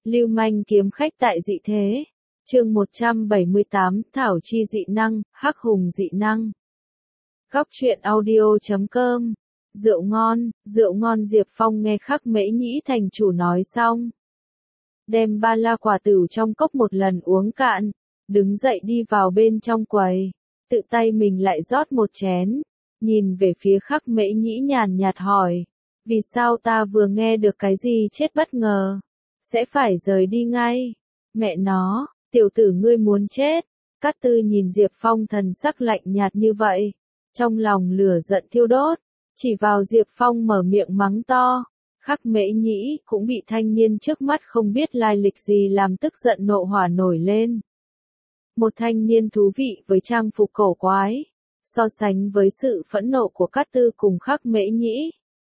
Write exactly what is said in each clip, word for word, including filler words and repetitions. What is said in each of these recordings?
Lưu manh kiếm khách tại dị thế. Chương một trăm bảy mươi tám, Thảo chi dị năng, Hắc hùng dị năng. Góc truyện audio chấm com. Rượu ngon, rượu ngon. Diệp Phong nghe Khắc Mễ Nhĩ thành chủ nói xong, đem ba la quả tửu trong cốc một lần uống cạn, đứng dậy đi vào bên trong quầy, tự tay mình lại rót một chén, nhìn về phía Khắc Mễ Nhĩ nhàn nhạt hỏi, vì sao ta vừa nghe được cái gì chết bất ngờ, sẽ phải rời đi ngay? Mẹ nó, tiểu tử ngươi muốn chết. Cát Tư nhìn Diệp Phong thần sắc lạnh nhạt như vậy, trong lòng lửa giận thiêu đốt, chỉ vào Diệp Phong mở miệng mắng to. Khắc Mễ Nhĩ cũng bị thanh niên trước mắt không biết lai lịch gì làm tức giận nộ hỏa nổi lên. Một thanh niên thú vị với trang phục cổ quái, so sánh với sự phẫn nộ của Cát Tư cùng Khắc Mễ Nhĩ.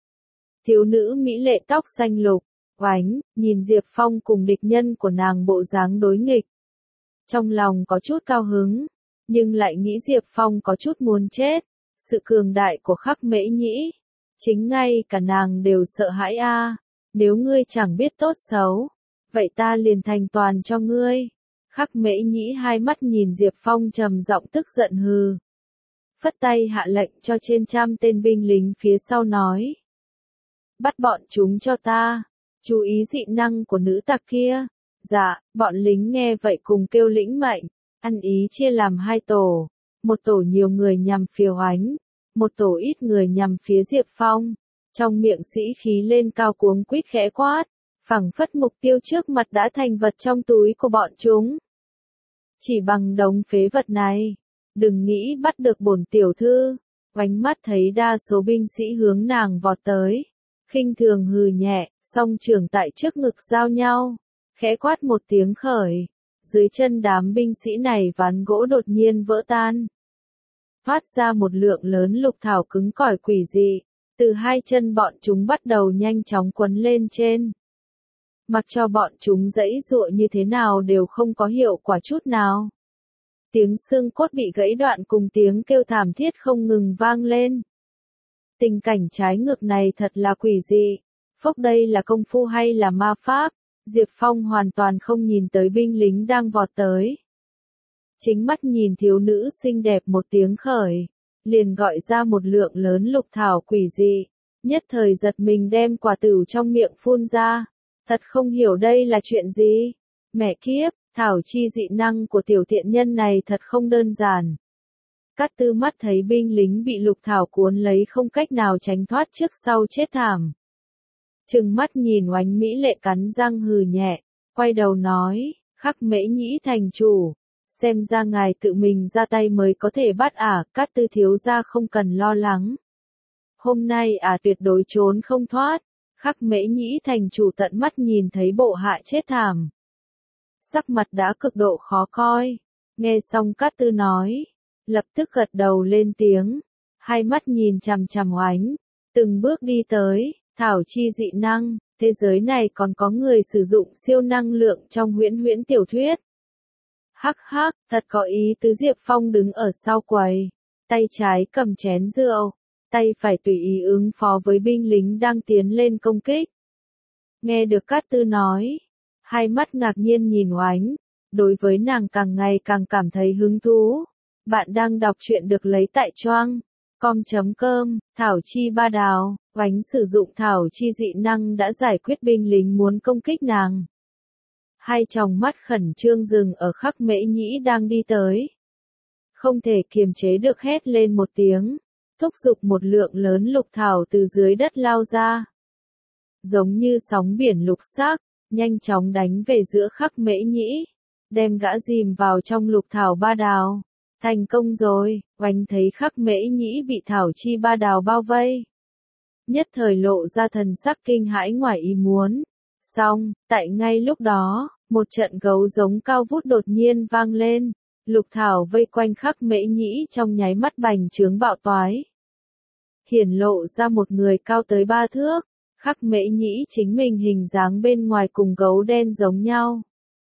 Thiếu nữ mỹ lệ tóc xanh lục, oánh, nhìn Diệp Phong cùng địch nhân của nàng bộ dáng đối nghịch. Trong lòng có chút cao hứng, nhưng lại nghĩ Diệp Phong có chút muốn chết. Sự cường đại của Khắc Mễ Nhĩ, chính ngay cả nàng đều sợ hãi a. À. Nếu ngươi chẳng biết tốt xấu, vậy ta liền thành toàn cho ngươi. Khắc Mễ Nhĩ hai mắt nhìn Diệp Phong trầm giọng tức giận hừ. Phất tay hạ lệnh cho trên trăm tên binh lính phía sau nói. Bắt bọn chúng cho ta, chú ý dị năng của nữ tặc kia. Dạ, bọn lính nghe vậy cùng kêu lĩnh mệnh, ăn ý chia làm hai tổ. Một tổ nhiều người nhằm phía Oánh, một tổ ít người nhằm phía Diệp Phong. Trong miệng sĩ khí lên cao cuống quýt khẽ quát, phảng phất mục tiêu trước mặt đã thành vật trong túi của bọn chúng. Chỉ bằng đống phế vật này, đừng nghĩ bắt được bổn tiểu thư. Oánh mắt thấy đa số binh sĩ hướng nàng vọt tới, khinh thường hừ nhẹ, song trường tại trước ngực giao nhau, khẽ quát một tiếng khởi. Dưới chân đám binh sĩ này ván gỗ đột nhiên vỡ tan, phát ra một lượng lớn lục thảo cứng cỏi quỷ dị, từ hai chân bọn chúng bắt đầu nhanh chóng quấn lên trên. Mặc cho bọn chúng giãy giụa như thế nào đều không có hiệu quả chút nào. Tiếng xương cốt bị gãy đoạn cùng tiếng kêu thảm thiết không ngừng vang lên. Tình cảnh trái ngược này thật là quỷ dị. Phốc, đây là công phu hay là ma pháp? Diệp Phong hoàn toàn không nhìn tới binh lính đang vọt tới. Chính mắt nhìn thiếu nữ xinh đẹp một tiếng khởi, liền gọi ra một lượng lớn lục thảo quỷ dị, nhất thời giật mình đem quả tửu trong miệng phun ra. Thật không hiểu đây là chuyện gì. Mẹ kiếp, thảo chi dị năng của tiểu tiện nhân này thật không đơn giản. Cát Tư mắt thấy binh lính bị lục thảo cuốn lấy không cách nào tránh thoát trước sau chết thảm. Trừng mắt nhìn Oánh mỹ lệ cắn răng hừ nhẹ, quay đầu nói, Khắc Mễ Nhĩ thành chủ, xem ra ngài tự mình ra tay mới có thể bắt ả. À, Cát Tư thiếu gia không cần lo lắng. Hôm nay ả à tuyệt đối trốn không thoát. Khắc Mễ Nhĩ thành chủ tận mắt nhìn thấy bộ hạ chết thảm, sắc mặt đã cực độ khó coi. Nghe xong Cát Tư nói, lập tức gật đầu lên tiếng, hai mắt nhìn chằm chằm Oánh, từng bước đi tới. Thảo chi dị năng, thế giới này còn có người sử dụng siêu năng lượng trong huyễn huyễn tiểu thuyết. Hắc hắc, thật có ý tứ. Diệp Phong đứng ở sau quầy, tay trái cầm chén rượu, tay phải tùy ý ứng phó với binh lính đang tiến lên công kích. Nghe được Cát Tư nói, hai mắt ngạc nhiên nhìn Oánh, đối với nàng càng ngày càng cảm thấy hứng thú. Bạn đang đọc truyện được lấy tại choang com chấm com, Thảo chi ba đào. Oánh sử dụng thảo chi dị năng đã giải quyết binh lính muốn công kích nàng. Hai tròng mắt khẩn trương dừng ở Khắc Mễ Nhĩ đang đi tới. Không thể kiềm chế được hét lên một tiếng, thúc giục một lượng lớn lục thảo từ dưới đất lao ra. Giống như sóng biển lục sắc, nhanh chóng đánh về giữa Khắc Mễ Nhĩ, đem gã dìm vào trong lục thảo ba đào. Thành công rồi. Oánh thấy Khắc Mễ Nhĩ bị thảo chi ba đào bao vây, nhất thời lộ ra thần sắc kinh hãi ngoài ý muốn. Xong, tại ngay lúc đó, một trận gấu giống cao vút đột nhiên vang lên, lục thảo vây quanh Khắc Mễ Nhĩ trong nháy mắt bành trướng bạo toái. Hiển lộ ra một người cao tới ba thước, Khắc Mễ Nhĩ chính mình hình dáng bên ngoài cùng gấu đen giống nhau.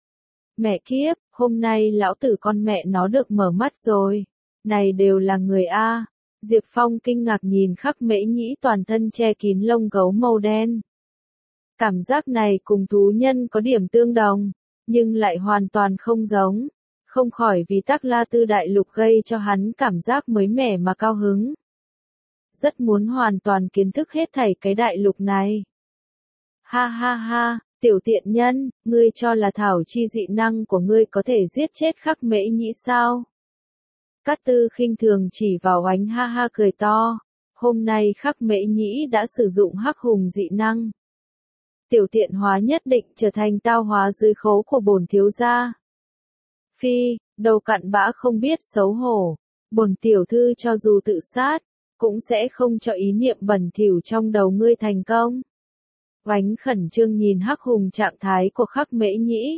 Mẹ kiếp, hôm nay lão tử con mẹ nó được mở mắt rồi, này đều là người A. Diệp Phong kinh ngạc nhìn Khắc Mễ Nhĩ toàn thân che kín lông gấu màu đen. Cảm giác này cùng thú nhân có điểm tương đồng, nhưng lại hoàn toàn không giống. Không khỏi vì Tắc La Tư đại lục gây cho hắn cảm giác mới mẻ mà cao hứng. Rất muốn hoàn toàn kiến thức hết thảy cái đại lục này. Ha ha ha, tiểu tiện nhân, ngươi cho là thảo chi dị năng của ngươi có thể giết chết Khắc Mễ Nhĩ sao? Cát Tư khinh thường chỉ vào Oánh ha ha cười to. Hôm nay Khắc Mễ Nhĩ đã sử dụng hắc hùng dị năng. Tiểu tiện hóa nhất định trở thành tao hóa dưới khố của bổn thiếu gia. Phi, đầu cặn bã không biết xấu hổ. Bổn tiểu thư cho dù tự sát, cũng sẽ không cho ý niệm bẩn thỉu trong đầu ngươi thành công. Oánh khẩn trương nhìn hắc hùng trạng thái của Khắc Mễ Nhĩ.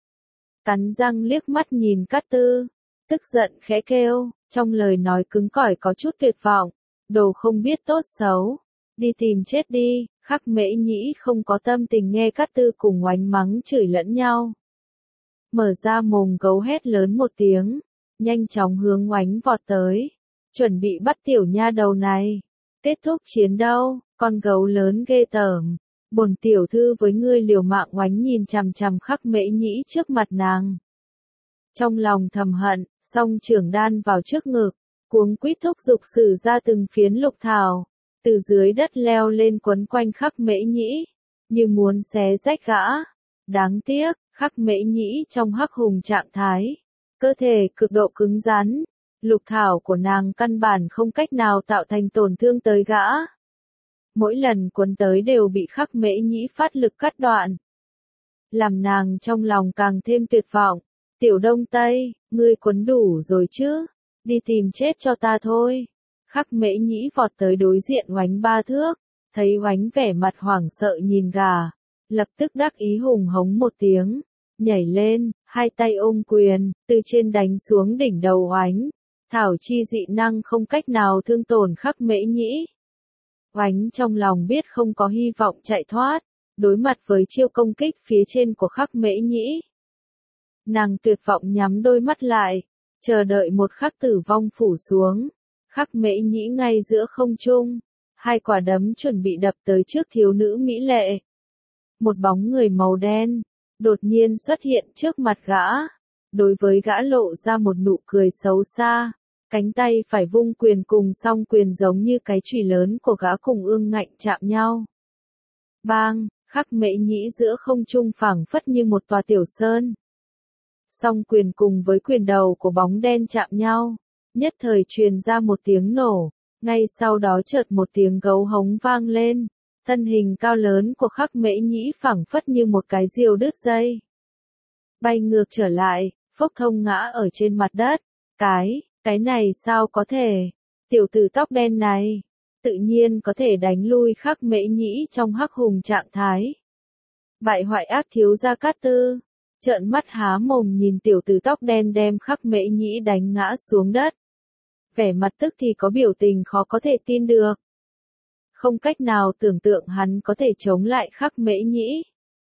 Cắn răng liếc mắt nhìn Cát Tư, tức giận khẽ kêu, trong lời nói cứng cỏi có chút tuyệt vọng. Đồ không biết tốt xấu, đi tìm chết đi. Khắc Mễ Nhĩ không có tâm tình nghe Cát Tư cùng Oánh mắng chửi lẫn nhau. Mở ra mồm gấu hét lớn một tiếng, nhanh chóng hướng Oánh vọt tới, chuẩn bị bắt tiểu nha đầu này. Kết thúc chiến đấu, con gấu lớn ghê tởm. Bổn tiểu thư với ngươi liều mạng. Oánh nhìn chằm chằm Khắc Mễ Nhĩ trước mặt nàng. Trong lòng thầm hận, song trưởng đan vào trước ngực, cuống quýt thúc giục sử ra từng phiến lục thảo, từ dưới đất leo lên quấn quanh Khắc Mễ Nhĩ, như muốn xé rách gã. Đáng tiếc, Khắc Mễ Nhĩ trong hắc hùng trạng thái, cơ thể cực độ cứng rắn, lục thảo của nàng căn bản không cách nào tạo thành tổn thương tới gã. Mỗi lần quấn tới đều bị Khắc Mễ Nhĩ phát lực cắt đoạn, làm nàng trong lòng càng thêm tuyệt vọng. Tiểu Đông Tây, ngươi quấn đủ rồi chứ, đi tìm chết cho ta thôi. Khắc Mễ Nhĩ vọt tới đối diện Oánh ba thước, thấy Oánh vẻ mặt hoảng sợ nhìn gà, lập tức đắc ý hùng hống một tiếng, nhảy lên, hai tay ôm quyền, từ trên đánh xuống đỉnh đầu Oánh. Thảo chi dị năng không cách nào thương tổn Khắc Mễ Nhĩ. Oánh trong lòng biết không có hy vọng chạy thoát, đối mặt với chiêu công kích phía trên của Khắc Mễ Nhĩ. Nàng tuyệt vọng nhắm đôi mắt lại, chờ đợi một khắc tử vong phủ xuống. Khắc Mễ Nhĩ ngay giữa không trung, hai quả đấm chuẩn bị đập tới trước thiếu nữ mỹ lệ. Một bóng người màu đen, đột nhiên xuất hiện trước mặt gã. Đối với gã lộ ra một nụ cười xấu xa, cánh tay phải vung quyền cùng song quyền giống như cái chùy lớn của gã cùng ương ngạnh chạm nhau. Bang, Khắc Mễ Nhĩ giữa không trung phảng phất như một tòa tiểu sơn. Song quyền cùng với quyền đầu của bóng đen chạm nhau, nhất thời truyền ra một tiếng nổ, ngay sau đó chợt một tiếng gấu hống vang lên, thân hình cao lớn của Khắc Mễ Nhĩ phảng phất như một cái diều đứt dây. Bay ngược trở lại, phốc thông ngã ở trên mặt đất, cái, cái này sao có thể, tiểu tử tóc đen này, tự nhiên có thể đánh lui Khắc Mễ Nhĩ trong hắc hùng trạng thái. Bại hoại ác thiếu gia Cát Tư, trợn mắt há mồm nhìn tiểu tử tóc đen đem Khắc Mễ Nhĩ đánh ngã xuống đất. Vẻ mặt tức thì có biểu tình khó có thể tin được. Không cách nào tưởng tượng hắn có thể chống lại Khắc Mễ Nhĩ.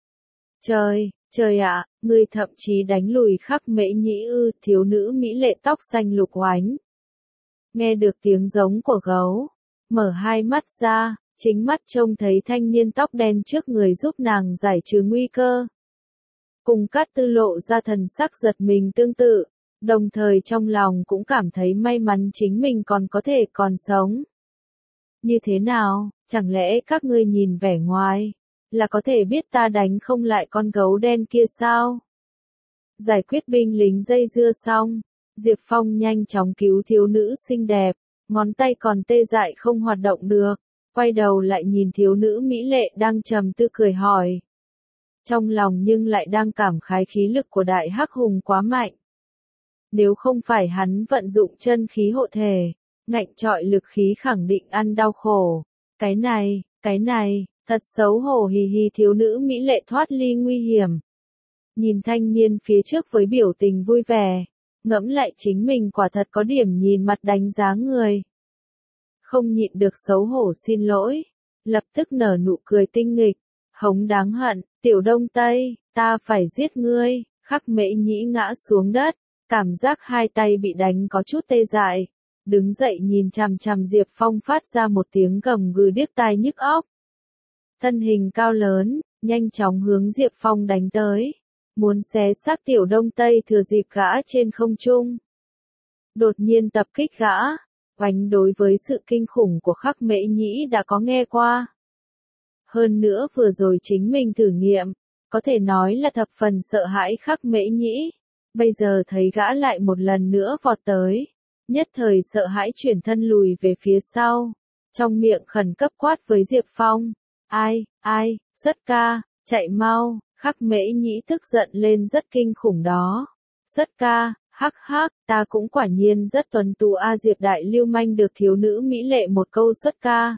Trời, trời ạ, ngươi thậm chí đánh lùi Khắc Mễ Nhĩ ư? Thiếu nữ mỹ lệ tóc xanh lục Oánh. Nghe được tiếng giống của gấu, mở hai mắt ra, chính mắt trông thấy thanh niên tóc đen trước người giúp nàng giải trừ nguy cơ. Cùng Cát Tư lộ ra thần sắc giật mình tương tự, đồng thời trong lòng cũng cảm thấy may mắn chính mình còn có thể còn sống. Như thế nào, chẳng lẽ các ngươi nhìn vẻ ngoài, là có thể biết ta đánh không lại con gấu đen kia sao? Giải quyết binh lính dây dưa xong, Diệp Phong nhanh chóng cứu thiếu nữ xinh đẹp, ngón tay còn tê dại không hoạt động được, quay đầu lại nhìn thiếu nữ mỹ lệ đang trầm tư cười hỏi. Trong lòng nhưng lại đang cảm khái khí lực của đại hắc hùng quá mạnh. Nếu không phải hắn vận dụng chân khí hộ thể, ngạnh trọi lực khí khẳng định ăn đau khổ. Cái này, cái này, thật xấu hổ. Hì hì, thiếu nữ mỹ lệ thoát ly nguy hiểm. Nhìn thanh niên phía trước với biểu tình vui vẻ, ngẫm lại chính mình quả thật có điểm nhìn mặt đánh giá người. Không nhịn được xấu hổ xin lỗi, lập tức nở nụ cười tinh nghịch, hống đáng hận, tiểu Đông Tây, ta phải giết ngươi. Khắc Mễ Nhĩ ngã xuống đất, cảm giác hai tay bị đánh có chút tê dại, đứng dậy nhìn chằm chằm Diệp Phong phát ra một tiếng gầm gừ điếc tai nhức óc. Thân hình cao lớn, nhanh chóng hướng Diệp Phong đánh tới, muốn xé xác Tiểu Đông Tây thừa dịp gã trên không trung. Đột nhiên tập kích gã, oánh đối với sự kinh khủng của Khắc Mễ Nhĩ đã có nghe qua. Hơn nữa vừa rồi chính mình thử nghiệm, có thể nói là thập phần sợ hãi Khắc Mễ Nhĩ. Bây giờ thấy gã lại một lần nữa vọt tới, nhất thời sợ hãi chuyển thân lùi về phía sau, trong miệng khẩn cấp quát với Diệp Phong. Ai, ai, xuất ca, chạy mau, Khắc Mễ Nhĩ tức giận lên rất kinh khủng đó. Xuất ca, hắc hắc, ta cũng quả nhiên rất tuấn tú a Diệp đại lưu manh được thiếu nữ mỹ lệ một câu xuất ca.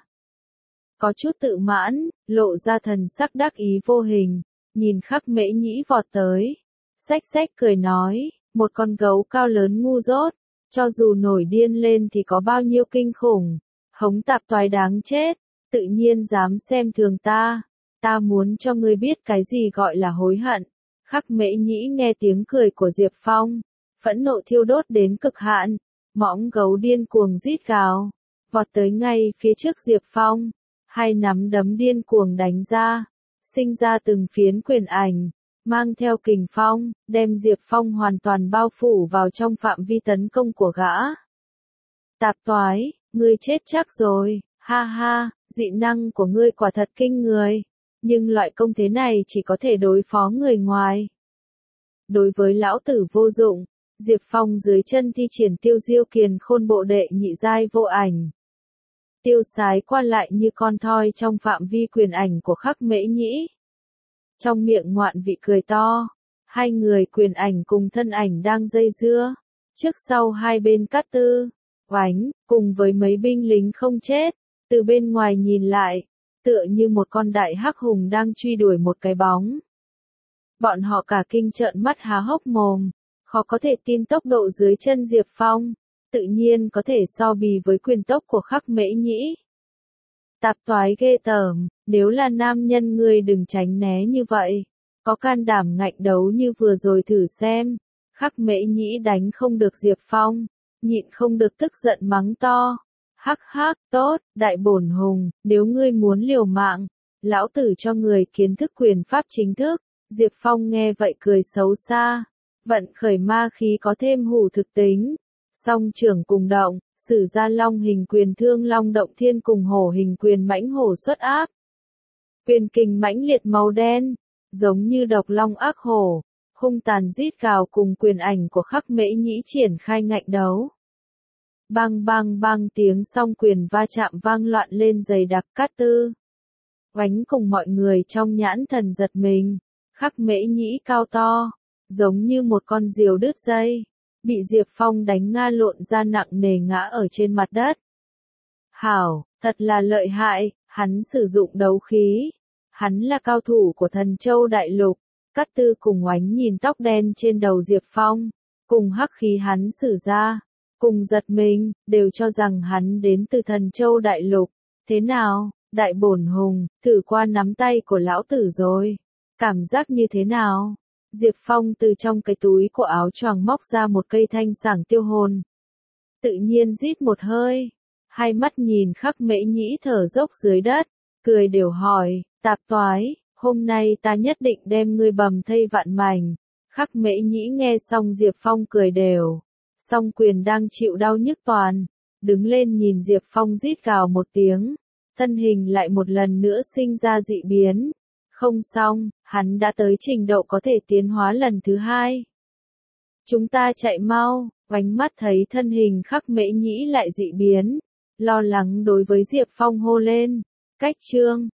Có chút tự mãn, lộ ra thần sắc đắc ý vô hình, nhìn Khắc Mễ Nhĩ vọt tới. Xách xách cười nói, một con gấu cao lớn ngu dốt, cho dù nổi điên lên thì có bao nhiêu kinh khủng, hống tạp toái đáng chết, tự nhiên dám xem thường ta, ta muốn cho ngươi biết cái gì gọi là hối hận. Khắc Mễ Nhĩ nghe tiếng cười của Diệp Phong, phẫn nộ thiêu đốt đến cực hạn, mõm gấu điên cuồng rít gào, vọt tới ngay phía trước Diệp Phong, hai nắm đấm điên cuồng đánh ra, sinh ra từng phiến quyền ảnh, mang theo kình phong, đem Diệp Phong hoàn toàn bao phủ vào trong phạm vi tấn công của gã. Tạp toái, ngươi chết chắc rồi, ha ha, dị năng của ngươi quả thật kinh người, nhưng loại công thế này chỉ có thể đối phó người ngoài. Đối với lão tử vô dụng, Diệp Phong dưới chân thi triển tiêu diêu kiền khôn bộ đệ nhị giai vô ảnh. Tiêu sái qua lại như con thoi trong phạm vi quyền ảnh của Khắc Mễ Nhĩ. Trong miệng ngoạn vị cười to, hai người quyền ảnh cùng thân ảnh đang dây dưa, trước sau hai bên cắt tư, oánh, cùng với mấy binh lính không chết, từ bên ngoài nhìn lại, tựa như một con đại hắc hùng đang truy đuổi một cái bóng. Bọn họ cả kinh trợn mắt há hốc mồm, khó có thể tin tốc độ dưới chân Diệp Phong, tự nhiên có thể so bì với quyền tốc của Khắc Mễ Nhĩ. Tạp toái ghê tởm, nếu là nam nhân ngươi đừng tránh né như vậy, có can đảm ngạnh đấu như vừa rồi thử xem. Khắc Mễ Nhĩ đánh không được Diệp Phong, nhịn không được tức giận mắng to. Hắc hắc, tốt, đại bổn hùng, nếu ngươi muốn liều mạng, lão tử cho người kiến thức quyền pháp chính thức. Diệp Phong nghe vậy cười xấu xa, vận khởi ma khí có thêm hủ thực tính, song trưởng cùng động, sử ra long hình quyền thương long động thiên cùng hổ hình quyền mãnh hổ xuất áp. Quyền kình mãnh liệt màu đen, giống như độc long ác hổ, hung tàn rít gào cùng quyền ảnh của Khắc Mễ Nhĩ triển khai ngạnh đấu. Bang bang bang tiếng song quyền va chạm vang loạn lên dày đặc cát tư. Oánh cùng mọi người trong nhãn thần giật mình, Khắc Mễ Nhĩ cao to, giống như một con diều đứt dây, bị Diệp Phong đánh nga lộn ra nặng nề ngã ở trên mặt đất. Hảo, thật là lợi hại, hắn sử dụng đấu khí, hắn là cao thủ của Thần Châu Đại Lục. Cát tư cùng oánh nhìn tóc đen trên đầu Diệp Phong, cùng hắc khí hắn sử ra, cùng giật mình, đều cho rằng hắn đến từ Thần Châu Đại Lục. Thế nào, đại bổn hùng, thử qua nắm tay của lão tử rồi, cảm giác như thế nào? Diệp Phong từ trong cái túi của áo choàng móc ra một cây thanh sảng tiêu hồn. Tự nhiên rít một hơi, hai mắt nhìn Khắc Mễ Nhĩ thở dốc dưới đất, cười đều hỏi, tạp toái, hôm nay ta nhất định đem ngươi bầm thây vạn mảnh. Khắc Mễ Nhĩ nghe xong Diệp Phong cười đều, song quyền đang chịu đau nhức toàn, đứng lên nhìn Diệp Phong rít gào một tiếng, thân hình lại một lần nữa sinh ra dị biến. Không xong, hắn đã tới trình độ có thể tiến hóa lần thứ hai. Chúng ta chạy mau, oánh mắt thấy thân hình Khắc Mễ Nhĩ lại dị biến, lo lắng đối với Diệp Phong hô lên. Cách chương